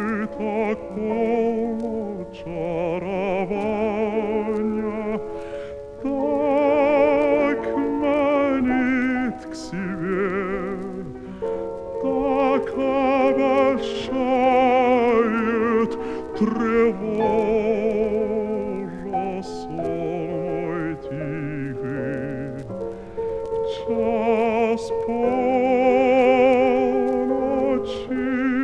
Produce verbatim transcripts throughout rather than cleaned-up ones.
так полно чарования, так манит к себе, так обольщает тревожа сон мой тихий. Час полночи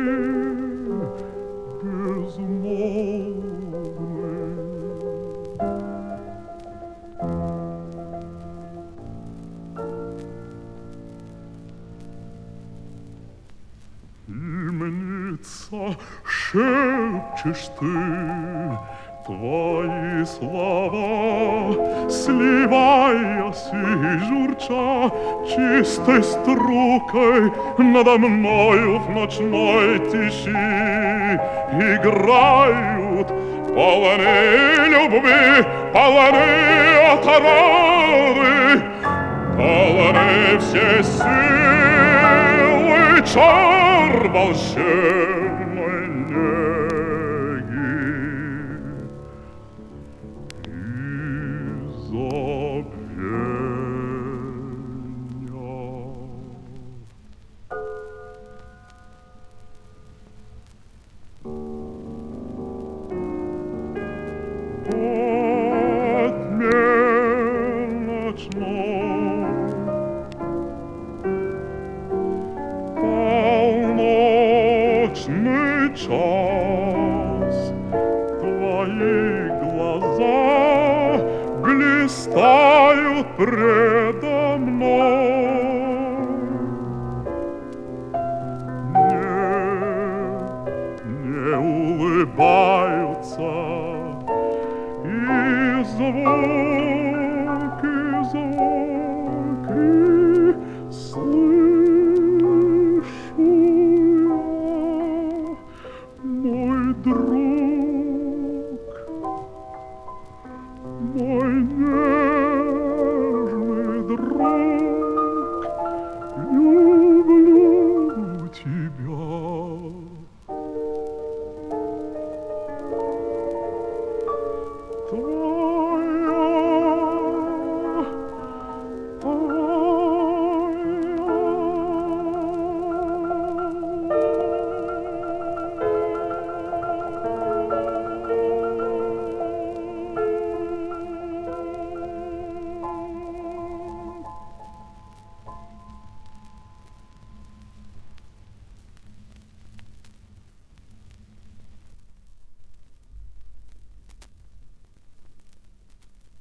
безмолвный. И мнится, шепчешь ты твои слова, сливаясь и журча чистой струкой надо мною в ночной тиши играют полны любви, полны отравы, полны все силы чар волшебной неги. Полночный час, твои глаза блистают предо мной. Не, не улыбаются, и звуки, звуки слышу я, мой друг.